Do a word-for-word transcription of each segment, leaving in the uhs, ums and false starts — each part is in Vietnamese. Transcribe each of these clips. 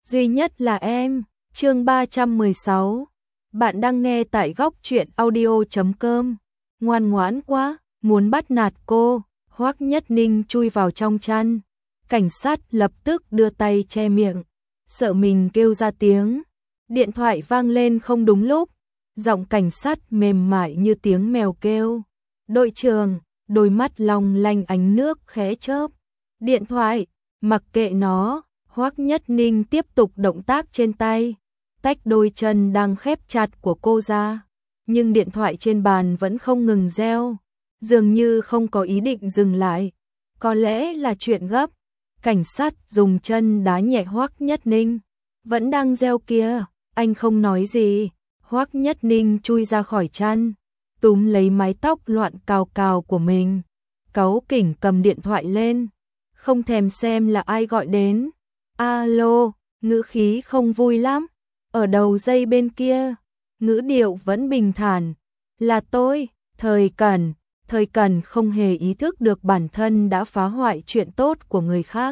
duy nhất là em. Chương ba trăm mười sáu. Bạn đang nghe tại góc truyện audio chấm com. Ngoan ngoãn quá, muốn bắt nạt cô. Hoắc Nhất Ninh chui vào trong chăn. Cảnh sát lập tức đưa tay che miệng, sợ mình kêu ra tiếng. Điện thoại vang lên không đúng lúc, giọng cảnh sát mềm mại như tiếng mèo kêu. Đội trưởng, đôi mắt long lanh ánh nước khẽ chớp. Điện thoại, mặc kệ nó. Hoắc Nhất Ninh tiếp tục động tác trên tay, tách đôi chân đang khép chặt của cô ra. Nhưng điện thoại trên bàn vẫn không ngừng reo, dường như không có ý định dừng lại. Có lẽ là chuyện gấp. Cảnh sát dùng chân đá nhẹ Hoắc Nhất Ninh. Vẫn đang reo kia, anh không nói gì. Hoắc Nhất Ninh chui ra khỏi chăn, túm lấy mái tóc loạn cào cào của mình, cáu kỉnh cầm điện thoại lên, không thèm xem là ai gọi đến. Alo, ngữ khí không vui lắm. Ở đầu dây bên kia, ngữ điệu vẫn bình thản. Là tôi, Thời Cẩn. Thời Cẩn không hề ý thức được bản thân đã phá hoại chuyện tốt của người khác.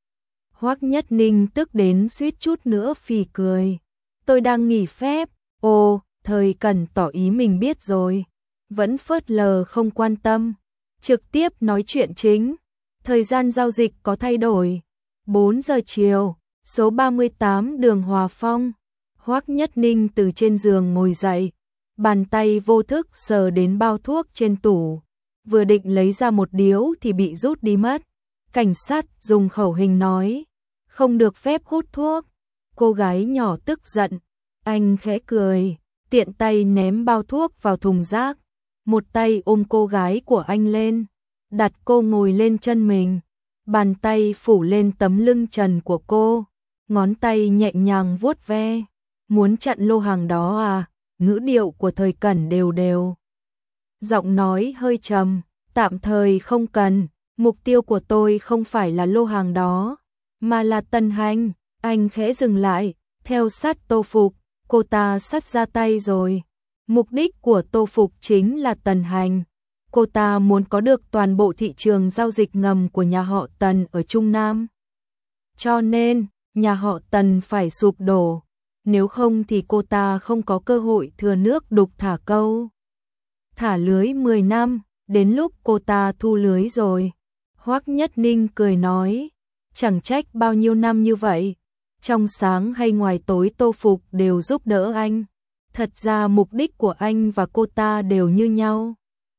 Hoắc Nhất Ninh tức đến suýt chút nữa phì cười. Tôi đang nghỉ phép. Ồ, Thời Cẩn tỏ ý mình biết rồi, vẫn phớt lờ không quan tâm, trực tiếp nói chuyện chính. Thời gian giao dịch có thay đổi. bốn giờ chiều, số ba mươi tám đường Hòa Phong. Hoắc Nhất Ninh từ trên giường ngồi dậy, bàn tay vô thức sờ đến bao thuốc trên tủ, vừa định lấy ra một điếu thì bị rút đi mất. Cảnh sát dùng khẩu hình nói, không được phép hút thuốc. Cô gái nhỏ tức giận, anh khẽ cười, tiện tay ném bao thuốc vào thùng rác, một tay ôm cô gái của anh lên, đặt cô ngồi lên chân mình, bàn tay phủ lên tấm lưng trần của cô, ngón tay nhẹ nhàng vuốt ve. Muốn chặn lô hàng đó à? Ngữ điệu của Thời Cẩn đều đều. Giọng nói hơi trầm, tạm thời không cần, mục tiêu của tôi không phải là lô hàng đó, mà là Tần Hành. Anh khẽ dừng lại, theo sát Tô Phục, cô ta sắp ra tay rồi. Mục đích của Tô Phục chính là Tần Hành. Cô ta muốn có được toàn bộ thị trường giao dịch ngầm của nhà họ Tần ở Trung Nam. Cho nên, nhà họ Tần phải sụp đổ. Nếu không thì cô ta không có cơ hội thừa nước đục thả câu. Thả lưới mười năm, đến lúc cô ta thu lưới rồi. Hoắc Nhất Ninh cười nói, chẳng trách bao nhiêu năm như vậy, trong sáng hay ngoài tối Tô Phục đều giúp đỡ anh. Thật ra mục đích của anh và cô ta đều như nhau,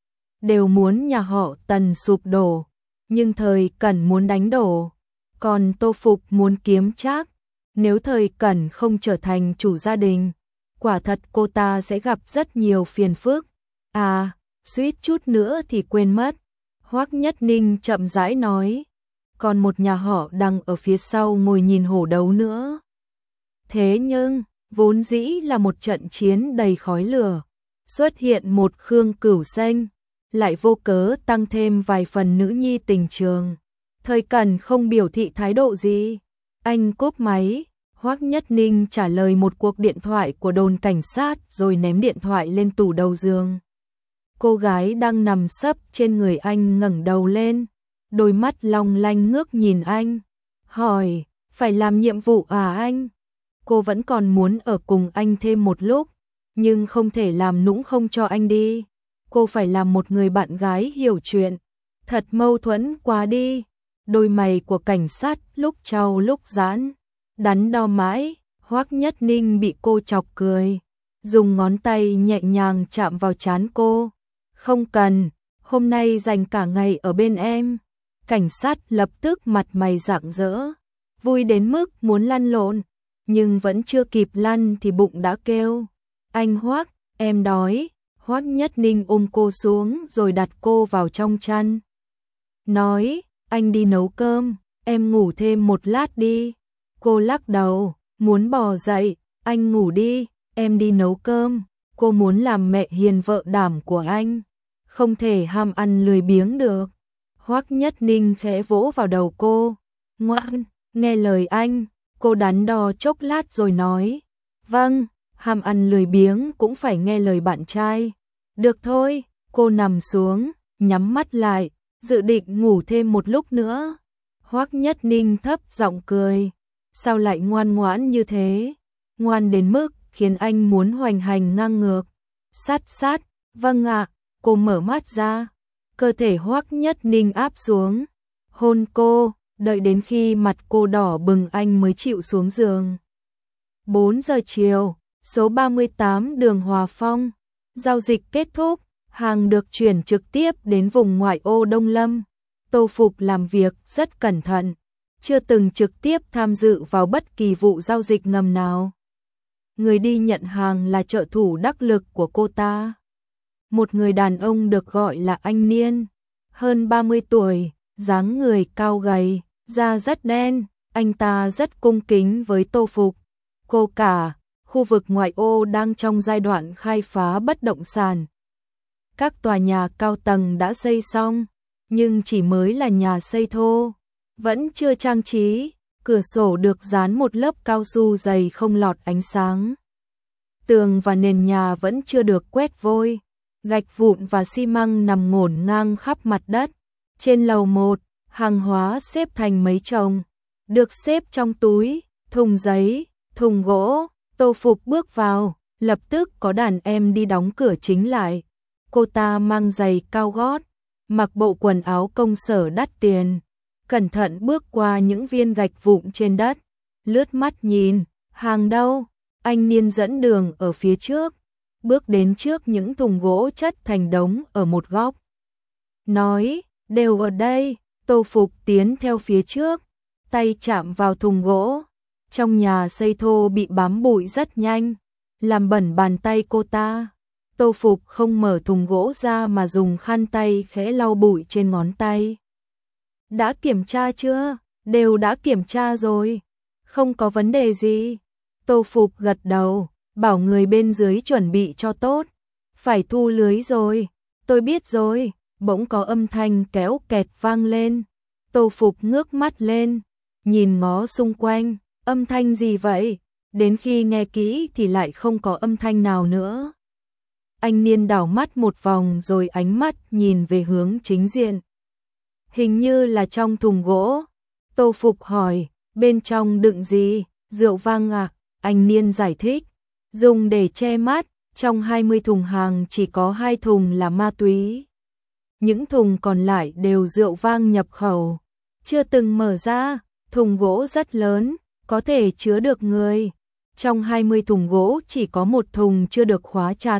đều muốn nhà họ Tần sụp đổ, nhưng Thời Cẩn muốn đánh đổ, còn Tô Phục muốn kiếm trác. Nếu Thời Cẩn không trở thành chủ gia đình, quả thật cô ta sẽ gặp rất nhiều phiền phức. À, suýt chút nữa thì quên mất. Hoắc Nhất Ninh chậm rãi nói, còn một nhà họ đang ở phía sau ngồi nhìn hổ đấu nữa. Thế nhưng, vốn dĩ là một trận chiến đầy khói lửa, xuất hiện một Khương Cửu Xanh, lại vô cớ tăng thêm vài phần nữ nhi tình trường. Thời Cẩn không biểu thị thái độ gì. Anh cúp máy, Hoắc Nhất Ninh trả lời một cuộc điện thoại của đồn cảnh sát rồi ném điện thoại lên tủ đầu giường. Cô gái đang nằm sấp trên người anh ngẩng đầu lên, đôi mắt long lanh ngước nhìn anh, hỏi, phải làm nhiệm vụ à anh? Cô vẫn còn muốn ở cùng anh thêm một lúc, nhưng không thể làm nũng không cho anh đi. Cô phải làm một người bạn gái hiểu chuyện, thật mâu thuẫn quá đi. Đôi mày của cảnh sát lúc trao lúc giãn, đắn đo mãi. Hoắc Nhất Ninh bị cô chọc cười, dùng ngón tay nhẹ nhàng chạm vào trán cô. Không cần, hôm nay dành cả ngày ở bên em. Cảnh sát lập tức mặt mày rạng rỡ, vui đến mức muốn lăn lộn, nhưng vẫn chưa kịp lăn thì bụng đã kêu. Anh Hoắc, em đói. Hoắc Nhất Ninh ôm cô xuống rồi đặt cô vào trong chăn, nói, anh đi nấu cơm, em ngủ thêm một lát đi. Cô lắc đầu, muốn bò dậy. Anh ngủ đi, em đi nấu cơm. Cô muốn làm mẹ hiền vợ đảm của anh, không thể ham ăn lười biếng được. Hoắc Nhất Ninh khẽ vỗ vào đầu cô, ngoan, nghe lời anh. Cô đắn đo chốc lát rồi nói, vâng, ham ăn lười biếng cũng phải nghe lời bạn trai. Được thôi. Cô nằm xuống, nhắm mắt lại, dự định ngủ thêm một lúc nữa. Hoắc Nhất Ninh thấp giọng cười, sao lại ngoan ngoãn như thế? Ngoan đến mức khiến anh muốn hoành hành ngang ngược. Sát sát, vâng ạ, cô mở mắt ra, cơ thể Hoắc Nhất Ninh áp xuống, hôn cô, đợi đến khi mặt cô đỏ bừng anh mới chịu xuống giường. bốn giờ chiều, số ba mươi tám đường Hòa Phong, giao dịch kết thúc, hàng được chuyển trực tiếp đến vùng ngoại ô Đông Lâm. Tô Phục làm việc rất cẩn thận, chưa từng trực tiếp tham dự vào bất kỳ vụ giao dịch ngầm nào. Người đi nhận hàng là trợ thủ đắc lực của cô ta. Một người đàn ông được gọi là anh Niên, hơn ba mươi tuổi, dáng người cao gầy, da rất đen, anh ta rất cung kính với Tô Phục. Cô cả, khu vực ngoại ô đang trong giai đoạn khai phá bất động sản. Các tòa nhà cao tầng đã xây xong, nhưng chỉ mới là nhà xây thô, vẫn chưa trang trí, cửa sổ được dán một lớp cao su dày không lọt ánh sáng. Tường và nền nhà vẫn chưa được quét vôi, gạch vụn và xi măng nằm ngổn ngang khắp mặt đất. Trên lầu một, hàng hóa xếp thành mấy chồng, được xếp trong túi, thùng giấy, thùng gỗ. Tô Phục bước vào, lập tức có đàn em đi đóng cửa chính lại. Cô ta mang giày cao gót, mặc bộ quần áo công sở đắt tiền, cẩn thận bước qua những viên gạch vụn trên đất, lướt mắt nhìn, hàng đâu? Anh Niên dẫn đường ở phía trước, bước đến trước những thùng gỗ chất thành đống ở một góc. Nói, đều ở đây. Tô Phục tiến theo phía trước, tay chạm vào thùng gỗ. Trong nhà xây thô bị bám bụi rất nhanh, làm bẩn bàn tay cô ta. Tô Phục không mở thùng gỗ ra mà dùng khăn tay khẽ lau bụi trên ngón tay. Đã kiểm tra chưa? Đều đã kiểm tra rồi. Không có vấn đề gì. Tô Phục gật đầu, bảo người bên dưới chuẩn bị cho tốt. Phải thu lưới rồi. Tôi biết rồi. Bỗng có âm thanh kéo kẹt vang lên. Tô Phục ngước mắt lên, nhìn ngó xung quanh. Âm thanh gì vậy? Đến khi nghe kỹ thì lại không có âm thanh nào nữa. Anh Niên đảo mắt một vòng rồi ánh mắt nhìn về hướng chính diện. Hình như là trong thùng gỗ. Tô Phục hỏi, bên trong đựng gì? Rượu vang à? Anh Niên giải thích, dùng để che mắt, trong hai mươi thùng hàng chỉ có hai thùng là ma túy. Những thùng còn lại đều rượu vang nhập khẩu, chưa từng mở ra, thùng gỗ rất lớn, có thể chứa được người. Trong hai mươi thùng gỗ chỉ có một thùng chưa được khóa chặt.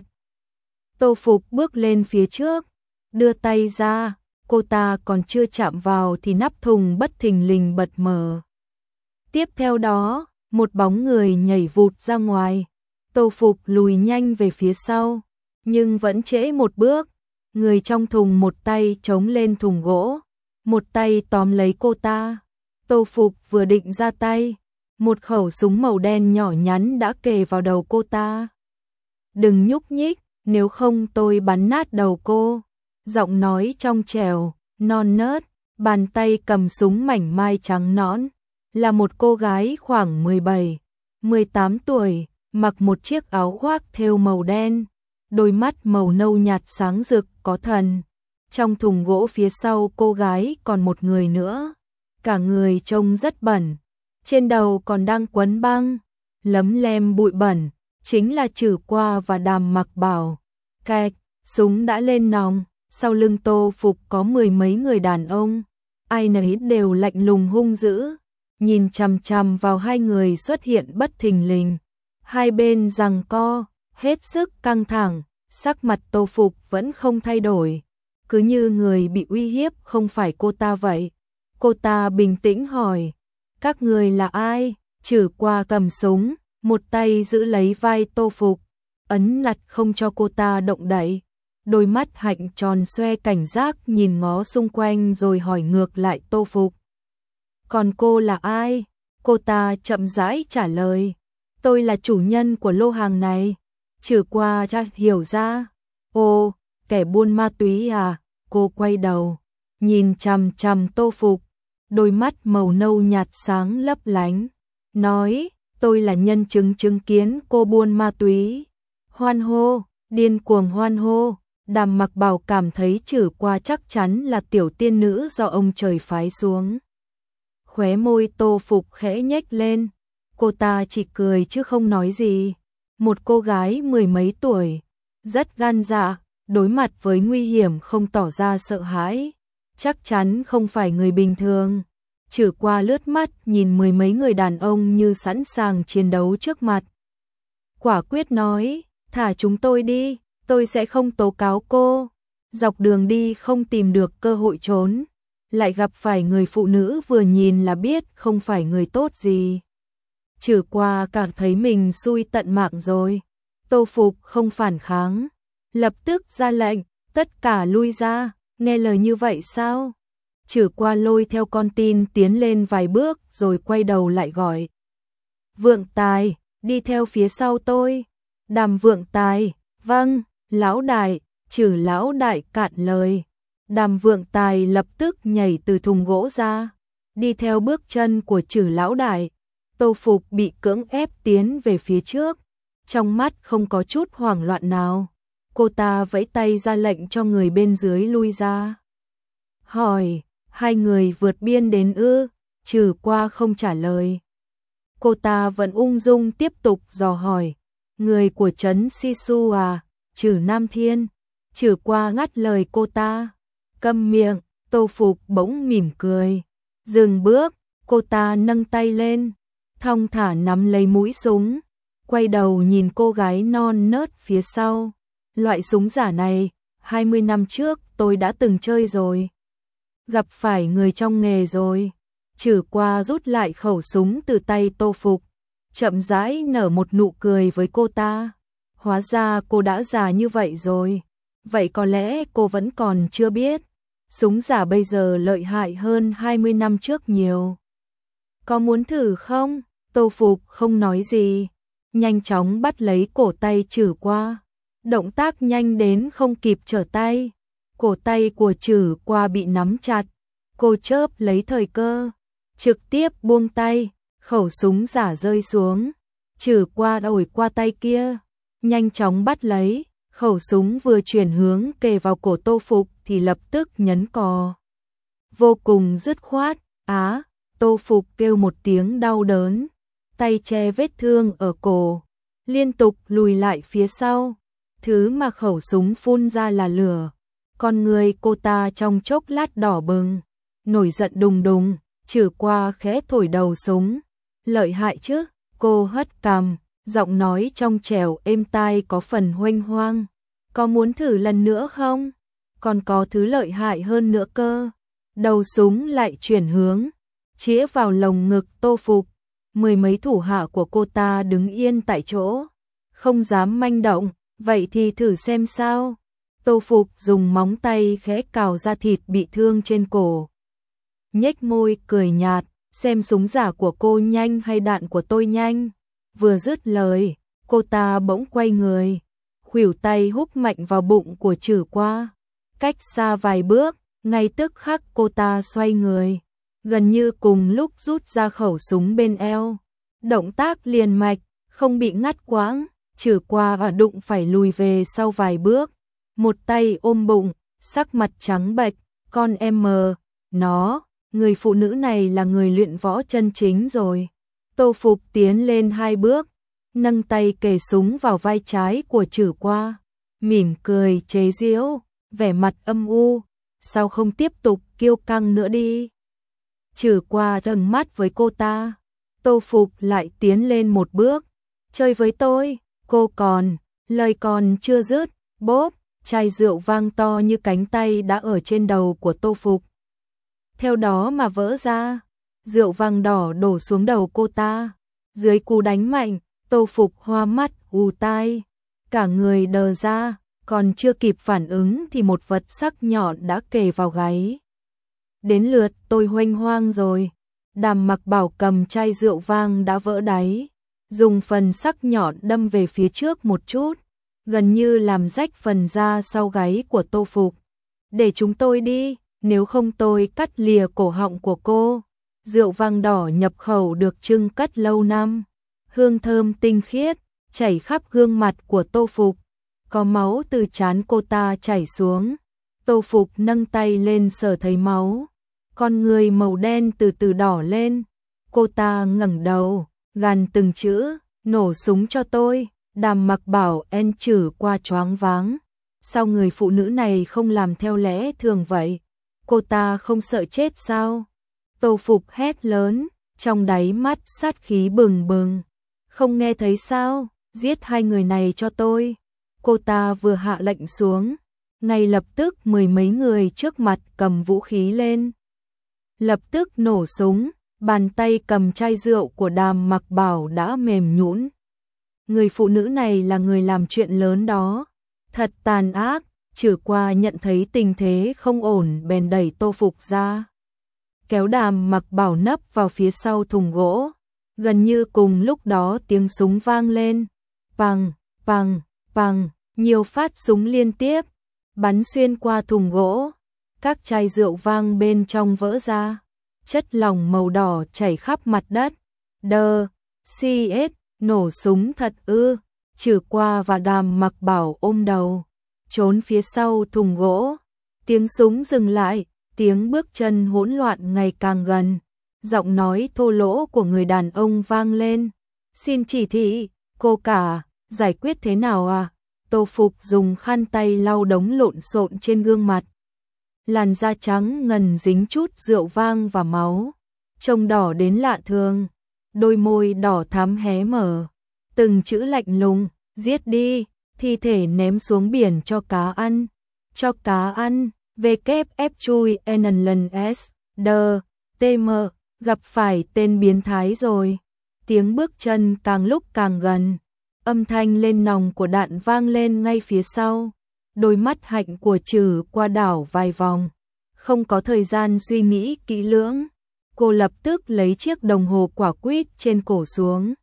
Tô Phục bước lên phía trước, đưa tay ra, cô ta còn chưa chạm vào thì nắp thùng bất thình lình bật mở. Tiếp theo đó, một bóng người nhảy vụt ra ngoài. Tô Phục lùi nhanh về phía sau, nhưng vẫn trễ một bước. Người trong thùng một tay chống lên thùng gỗ, một tay tóm lấy cô ta. Tô Phục vừa định ra tay, một khẩu súng màu đen nhỏ nhắn đã kề vào đầu cô ta. Đừng nhúc nhích, nếu không tôi bắn nát đầu cô. Giọng nói trong trẻo, non nớt, bàn tay cầm súng mảnh mai trắng nõn. Là một cô gái khoảng mười bảy, mười tám tuổi, mặc một chiếc áo khoác thêu màu đen, đôi mắt màu nâu nhạt sáng rực có thần. Trong thùng gỗ phía sau cô gái còn một người nữa, cả người trông rất bẩn, trên đầu còn đang quấn băng, lấm lem bụi bẩn, chính là Trử Qua và Đàm Mặc Bảo. Cạch, súng đã lên nòng, sau lưng Tô Phục có mười mấy người đàn ông, ai nấy đều lạnh lùng hung dữ, nhìn chằm chằm vào hai người xuất hiện bất thình lình. Hai bên giằng co, hết sức căng thẳng, sắc mặt Tô Phục vẫn không thay đổi, cứ như người bị uy hiếp không phải cô ta vậy. Cô ta bình tĩnh hỏi, các người là ai? Trử Qua cầm súng, một tay giữ lấy vai Tô Phục, ấn nặt không cho cô ta động đậy. Đôi mắt hạnh tròn xoe cảnh giác nhìn ngó xung quanh rồi hỏi ngược lại Tô Phục. Còn cô là ai? Cô ta chậm rãi trả lời, tôi là chủ nhân của lô hàng này. Trử Qua cha hiểu ra, ồ, kẻ buôn ma túy à? Cô quay đầu, nhìn chằm chằm Tô Phục, đôi mắt màu nâu nhạt sáng lấp lánh, nói, tôi là nhân chứng chứng kiến cô buôn ma túy. Hoan hô, điên cuồng hoan hô. Đàm Mặc Bảo cảm thấy Trử Qua chắc chắn là tiểu tiên nữ do ông trời phái xuống. Khóe môi Tô Phục khẽ nhếch lên, cô ta chỉ cười chứ không nói gì. Một cô gái mười mấy tuổi, rất gan dạ, đối mặt với nguy hiểm không tỏ ra sợ hãi, chắc chắn không phải người bình thường. Trừ qua lướt mắt nhìn mười mấy người đàn ông như sẵn sàng chiến đấu trước mặt. Quả quyết nói, thả chúng tôi đi, tôi sẽ không tố cáo cô. Dọc đường đi không tìm được cơ hội trốn, lại gặp phải người phụ nữ vừa nhìn là biết không phải người tốt gì. Trừ qua cảm thấy mình xui tận mạng rồi. Tô Phục không phản kháng, lập tức ra lệnh, tất cả lui ra, nghe lời như vậy sao? Trừ qua lôi theo con tin tiến lên vài bước rồi quay đầu lại gọi. Vượng Tài, đi theo phía sau tôi. Đàm Vượng Tài, vâng, lão đại. Trừ lão đại cạn lời. Đàm Vượng Tài lập tức nhảy từ thùng gỗ ra, đi theo bước chân của Trừ lão đại. Tô Phục bị cưỡng ép tiến về phía trước, trong mắt không có chút hoảng loạn nào. Cô ta vẫy tay ra lệnh cho người bên dưới lui ra. Hỏi, hai người vượt biên đến ư? Trừ qua không trả lời. Cô ta vẫn ung dung tiếp tục dò hỏi, người của trấn Sisu à? Trừ Nam Thiên. Trừ qua ngắt lời cô ta. Câm miệng. Tô Phục bỗng mỉm cười. Dừng bước, cô ta nâng tay lên, thong thả nắm lấy mũi súng, quay đầu nhìn cô gái non nớt phía sau. Loại súng giả này, hai mươi năm trước tôi đã từng chơi rồi. Gặp phải người trong nghề rồi. Trừ qua rút lại khẩu súng từ tay Tô Phục, chậm rãi nở một nụ cười với cô ta. Hóa ra cô đã già như vậy rồi. Vậy có lẽ cô vẫn còn chưa biết, súng giả bây giờ lợi hại hơn hai mươi năm trước nhiều. Có muốn thử không? Tô Phục không nói gì, nhanh chóng bắt lấy cổ tay Trừ qua. Động tác nhanh đến không kịp trở tay. Cổ tay của Trừ qua bị nắm chặt. Cô chớp lấy thời cơ, trực tiếp buông tay, khẩu súng giả rơi xuống. Trừ qua đổi qua tay kia, nhanh chóng bắt lấy. Khẩu súng vừa chuyển hướng kề vào cổ Tô Phục thì lập tức nhấn cò. Vô cùng dứt khoát. Á, Tô Phục kêu một tiếng đau đớn, tay che vết thương ở cổ, liên tục lùi lại phía sau. Thứ mà khẩu súng phun ra là lửa. Con người cô ta trong chốc lát đỏ bừng, nổi giận đùng đùng. Trừ qua khẽ thổi đầu súng. Lợi hại chứ? Cô hất cằm, giọng nói trong trẻo êm tai có phần huênh hoang. Có muốn thử lần nữa không? Còn có thứ lợi hại hơn nữa cơ. Đầu súng lại chuyển hướng, chĩa vào lồng ngực Tô Phục. Mười mấy thủ hạ của cô ta đứng yên tại chỗ, không dám manh động. Vậy thì thử xem sao. Tô Phục dùng móng tay khẽ cào da thịt bị thương trên cổ, nhếch môi cười nhạt, xem súng giả của cô nhanh hay đạn của tôi nhanh. Vừa dứt lời, cô ta bỗng quay người, khuỷu tay húc mạnh vào bụng của Trừ qua. Cách xa vài bước, ngay tức khắc cô ta xoay người, gần như cùng lúc rút ra khẩu súng bên eo. Động tác liền mạch, không bị ngắt quãng. Trừ qua và đụng phải lùi về sau vài bước, một tay ôm bụng, sắc mặt trắng bệch. Con em mờ, nó, người phụ nữ này là người luyện võ chân chính rồi. Tô Phục tiến lên hai bước, nâng tay kề súng vào vai trái của Trừ qua, mỉm cười chế giễu, vẻ mặt âm u. Sao không tiếp tục kiêu căng nữa đi? Trừ qua trừng mắt với cô ta. Tô Phục lại tiến lên một bước. Chơi với tôi, cô còn, lời còn chưa dứt, bốp, chai rượu vang to như cánh tay đã ở trên đầu của Tô Phục. Theo đó mà vỡ ra, rượu vang đỏ đổ xuống đầu cô ta. Dưới cú đánh mạnh, Tô Phục hoa mắt, ù tai, cả người đờ ra, còn chưa kịp phản ứng thì một vật sắc nhọn đã kề vào gáy. Đến lượt tôi huênh hoang rồi. Đàm Mặc Bảo cầm chai rượu vang đã vỡ đáy, dùng phần sắc nhọn đâm về phía trước một chút, gần như làm rách phần da sau gáy của Tô Phục. Để chúng tôi đi, nếu không tôi cắt lìa cổ họng của cô. Rượu vang đỏ nhập khẩu được trưng cất lâu năm, hương thơm tinh khiết, chảy khắp gương mặt của Tô Phục. Có máu từ trán cô ta chảy xuống. Tô Phục nâng tay lên sờ thấy máu, con người màu đen từ từ đỏ lên. Cô ta ngẩng đầu, gằn từng chữ, nổ súng cho tôi. Đàm Mặc Bảo en chử qua choáng váng. Sao người phụ nữ này không làm theo lẽ thường vậy? Cô ta không sợ chết sao? Tô Phục hét lớn, trong đáy mắt sát khí bừng bừng. Không nghe thấy sao? Giết hai người này cho tôi. Cô ta vừa hạ lệnh xuống, ngay lập tức mười mấy người trước mặt cầm vũ khí lên. Lập tức nổ súng, bàn tay cầm chai rượu của Đàm Mặc Bảo đã mềm nhũn. Người phụ nữ này là người làm chuyện lớn đó. Thật tàn ác. Trừ qua nhận thấy tình thế không ổn bèn đẩy Tô Phục ra, kéo Đàm Mặc Bảo nấp vào phía sau thùng gỗ. Gần như cùng lúc đó tiếng súng vang lên. Pằng, pằng, pằng, nhiều phát súng liên tiếp, bắn xuyên qua thùng gỗ. Các chai rượu vang bên trong vỡ ra. Chất lỏng màu đỏ chảy khắp mặt đất. Đờ, xê ét, nổ súng thật ư. Trừ qua và Đàm Mặc Bảo ôm đầu, trốn phía sau thùng gỗ. Tiếng súng dừng lại, tiếng bước chân hỗn loạn ngày càng gần. Giọng nói thô lỗ của người đàn ông vang lên. Xin chỉ thị, cô cả, giải quyết thế nào à? Tô Phục dùng khăn tay lau đống lộn xộn trên gương mặt. Làn da trắng ngần dính chút rượu vang và máu. Trông đỏ đến lạ thường. Đôi môi đỏ thắm hé mở. Từng chữ lạnh lùng, giết đi, thi thể ném xuống biển cho cá ăn. Cho cá ăn, vê kép ép chui en lần s, đờ, tê mờ, gặp phải tên biến thái rồi. Tiếng bước chân càng lúc càng gần. Âm thanh lên nòng của đạn vang lên ngay phía sau. Đôi mắt hạnh của Trử qua đảo vài vòng. Không có thời gian suy nghĩ kỹ lưỡng. Cô lập tức lấy chiếc đồng hồ quả quýt trên cổ xuống,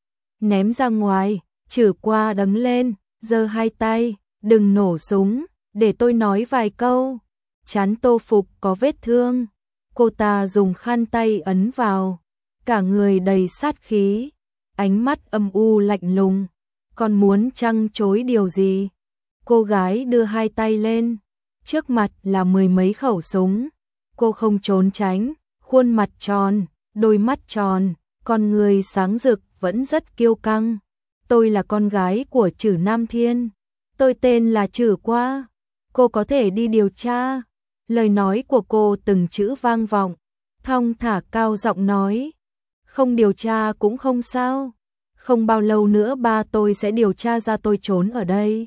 ném ra ngoài. Trử qua đứng lên, giơ hai tay, đừng nổ súng, để tôi nói vài câu. Trán Tô Phục có vết thương. Cô ta dùng khăn tay ấn vào, cả người đầy sát khí, ánh mắt âm u lạnh lùng. Còn muốn trăng chối điều gì? Cô gái đưa hai tay lên, trước mặt là mười mấy khẩu súng. Cô không trốn tránh, khuôn mặt tròn, đôi mắt tròn, con người sáng rực vẫn rất kiêu căng. Tôi là con gái của Trử Nam Thiên. Tôi tên là Trử Qua. Cô có thể đi điều tra. Lời nói của cô từng chữ vang vọng, thong thả cao giọng nói. Không điều tra cũng không sao. Không bao lâu nữa ba tôi sẽ điều tra ra tôi trốn ở đây.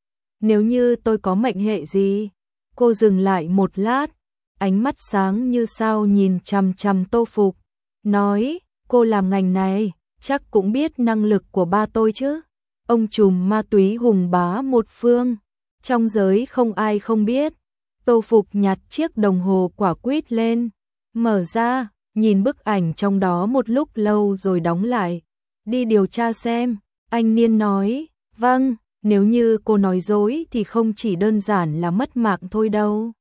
Nếu như tôi có mệnh hệ gì. Cô dừng lại một lát, ánh mắt sáng như sao nhìn chằm chằm Tô Phục, nói, cô làm ngành này, chắc cũng biết năng lực của ba tôi chứ. Ông trùm ma túy hùng bá một phương, trong giới không ai không biết. Tô Phục nhặt chiếc đồng hồ quả quýt lên, mở ra, nhìn bức ảnh trong đó một lúc lâu rồi đóng lại. Đi điều tra xem, anh Niên nói. Vâng, nếu như cô nói dối thì không chỉ đơn giản là mất mạng thôi đâu.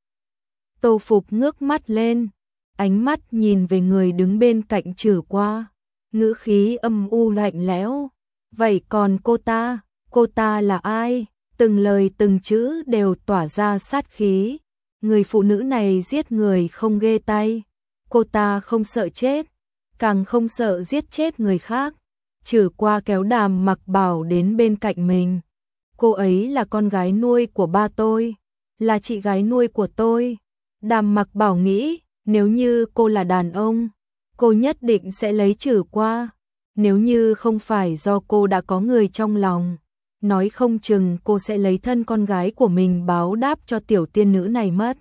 Tô Phục ngước mắt lên, ánh mắt nhìn về người đứng bên cạnh Trử Qua, ngữ khí âm u lạnh lẽo. Vậy còn cô ta, cô ta là ai? Từng lời từng chữ đều tỏa ra sát khí. Người phụ nữ này giết người không ghê tay. Cô ta không sợ chết, càng không sợ giết chết người khác. Trử Qua kéo Đàm Mặc Bảo đến bên cạnh mình. Cô ấy là con gái nuôi của ba tôi, là chị gái nuôi của tôi. Đàm Mặc Bảo nghĩ, nếu như cô là đàn ông, cô nhất định sẽ lấy Trử Qua. Nếu như không phải do cô đã có người trong lòng, nói không chừng cô sẽ lấy thân con gái của mình báo đáp cho tiểu tiên nữ này mất.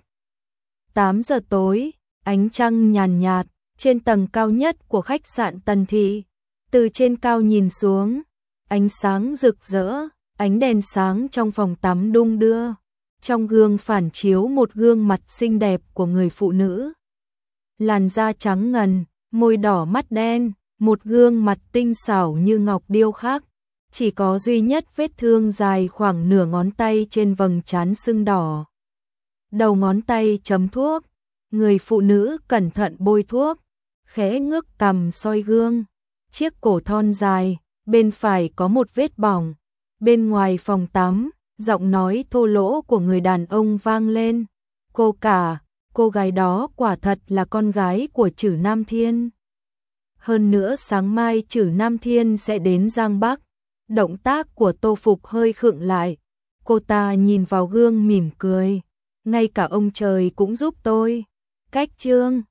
tám giờ tối, ánh trăng nhàn nhạt, trên tầng cao nhất của khách sạn Tần Thị. Từ trên cao nhìn xuống, ánh sáng rực rỡ, ánh đèn sáng trong phòng tắm đung đưa. Trong gương phản chiếu một gương mặt xinh đẹp của người phụ nữ. Làn da trắng ngần, môi đỏ mắt đen, một gương mặt tinh xảo như ngọc điêu khắc. Chỉ có duy nhất vết thương dài khoảng nửa ngón tay trên vầng trán sưng đỏ. Đầu ngón tay chấm thuốc, người phụ nữ cẩn thận bôi thuốc, khẽ ngước cằm soi gương. Chiếc cổ thon dài, bên phải có một vết bỏng. Bên ngoài phòng tắm, giọng nói thô lỗ của người đàn ông vang lên. Cô cả, cô gái đó quả thật là con gái của Trử Nam Thiên. Hơn nữa sáng mai Trử Nam Thiên sẽ đến Giang Bắc. Động tác của Tô Phục hơi khựng lại. Cô ta nhìn vào gương mỉm cười. Ngay cả ông trời cũng giúp tôi. Cách chương